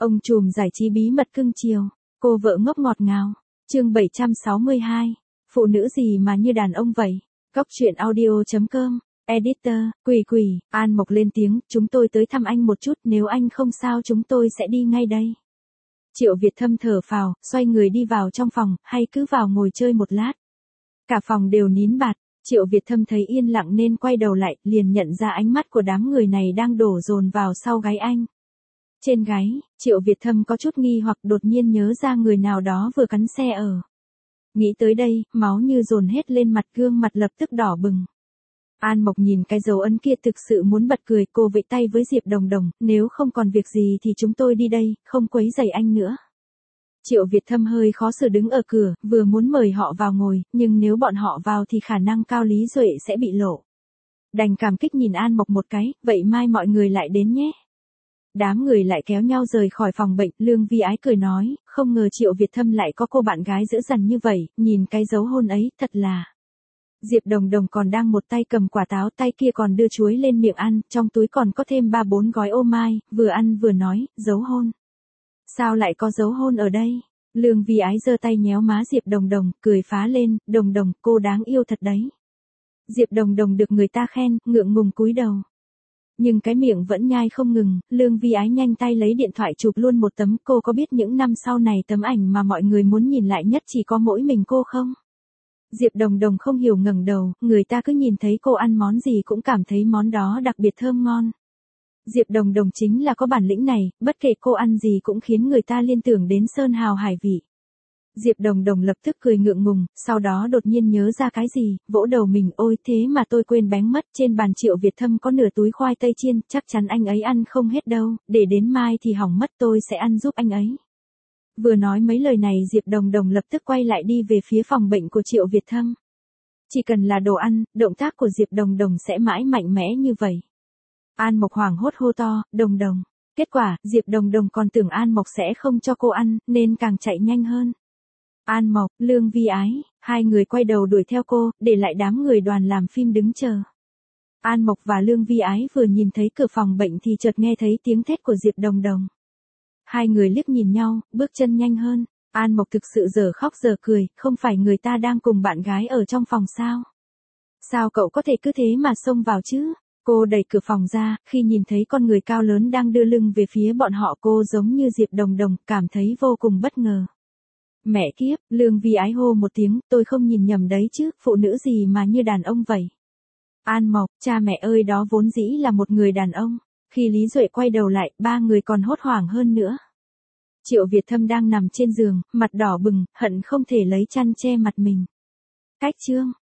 Ông trùm giải trí bí mật cưng chiều, cô vợ ngốc ngọt ngào. Chương 762. Phụ nữ gì mà như đàn ông vậy? Góc truyện audio.com. Editor, Quỳ, An Mộc lên tiếng, chúng tôi tới thăm anh một chút, nếu anh không sao chúng tôi sẽ đi ngay đây. Triệu Việt Thâm thở phào, xoay người đi vào trong phòng, hay cứ vào ngồi chơi một lát. Cả phòng đều nín bạt, Triệu Việt Thâm thấy yên lặng nên quay đầu lại, liền nhận ra ánh mắt của đám người này đang đổ dồn vào sau gáy anh. Trên gáy, Triệu Việt Thâm có chút nghi hoặc đột nhiên nhớ ra người nào đó vừa cắn xe ở. Nghĩ tới đây, máu như dồn hết lên mặt, gương mặt lập tức đỏ bừng. An Mộc nhìn cái dấu ấn kia thực sự muốn bật cười, cô vẫy tay với Diệp Đồng Đồng, nếu không còn việc gì thì chúng tôi đi đây, không quấy rầy anh nữa. Triệu Việt Thâm hơi khó xử đứng ở cửa, vừa muốn mời họ vào ngồi, nhưng nếu bọn họ vào thì khả năng cao Lý Duệ sẽ bị lộ. Đành cảm kích nhìn An Mộc một cái, vậy mai mọi người lại đến nhé. Đám người lại kéo nhau rời khỏi phòng bệnh, Lương Vi Ái cười nói, không ngờ Triệu Việt Thâm lại có cô bạn gái dữ dằn như vậy, nhìn cái dấu hôn ấy, thật là... Diệp Đồng Đồng còn đang một tay cầm quả táo, tay kia còn đưa chuối lên miệng ăn, trong túi còn có thêm 3-4 gói ô mai, vừa ăn vừa nói, dấu hôn. Sao lại có dấu hôn ở đây? Lương Vi Ái giơ tay nhéo má Diệp Đồng Đồng, cười phá lên, Đồng Đồng, cô đáng yêu thật đấy. Diệp Đồng Đồng được người ta khen, ngượng ngùng cúi đầu. Nhưng cái miệng vẫn nhai không ngừng, Lương Vi Ái nhanh tay lấy điện thoại chụp luôn một tấm, cô có biết những năm sau này tấm ảnh mà mọi người muốn nhìn lại nhất chỉ có mỗi mình cô không? Diệp Đồng Đồng không hiểu ngẩng đầu, người ta cứ nhìn thấy cô ăn món gì cũng cảm thấy món đó đặc biệt thơm ngon. Diệp Đồng Đồng chính là có bản lĩnh này, bất kể cô ăn gì cũng khiến người ta liên tưởng đến sơn hào hải vị. Diệp Đồng Đồng lập tức cười ngượng ngùng, sau đó đột nhiên nhớ ra cái gì, vỗ đầu mình, ôi thế mà tôi quên bén mất, trên bàn Triệu Việt Thâm có nửa túi khoai tây chiên, chắc chắn anh ấy ăn không hết đâu, để đến mai thì hỏng mất, tôi sẽ ăn giúp anh ấy. Vừa nói mấy lời này Diệp Đồng Đồng lập tức quay lại đi về phía phòng bệnh của Triệu Việt Thâm. Chỉ cần là đồ ăn, động tác của Diệp Đồng Đồng sẽ mãi mạnh mẽ như vậy. An Mộc hoảng hốt hô to, Đồng Đồng. Kết quả, Diệp Đồng Đồng còn tưởng An Mộc sẽ không cho cô ăn, nên càng chạy nhanh hơn. An Mộc, Lương Vi Ái, hai người quay đầu đuổi theo cô, để lại đám người đoàn làm phim đứng chờ. An Mộc và Lương Vi Ái vừa nhìn thấy cửa phòng bệnh thì chợt nghe thấy tiếng thét của Diệp Đồng Đồng. Hai người liếc nhìn nhau, bước chân nhanh hơn. An Mộc thực sự giờ khóc giờ cười, không phải người ta đang cùng bạn gái ở trong phòng sao? Sao cậu có thể cứ thế mà xông vào chứ? Cô đẩy cửa phòng ra, khi nhìn thấy con người cao lớn đang đưa lưng về phía bọn họ, cô giống như Diệp Đồng Đồng, cảm thấy vô cùng bất ngờ. Mẹ kiếp, Lương Vi Ái hô một tiếng, tôi không nhìn nhầm đấy chứ, phụ nữ gì mà như đàn ông vậy? An Mộc, cha mẹ ơi, đó vốn dĩ là một người đàn ông. Khi Lý Duệ quay đầu lại, ba người còn hốt hoảng hơn nữa. Triệu Việt Thâm đang nằm trên giường, mặt đỏ bừng, hận không thể lấy chăn che mặt mình. Cách chương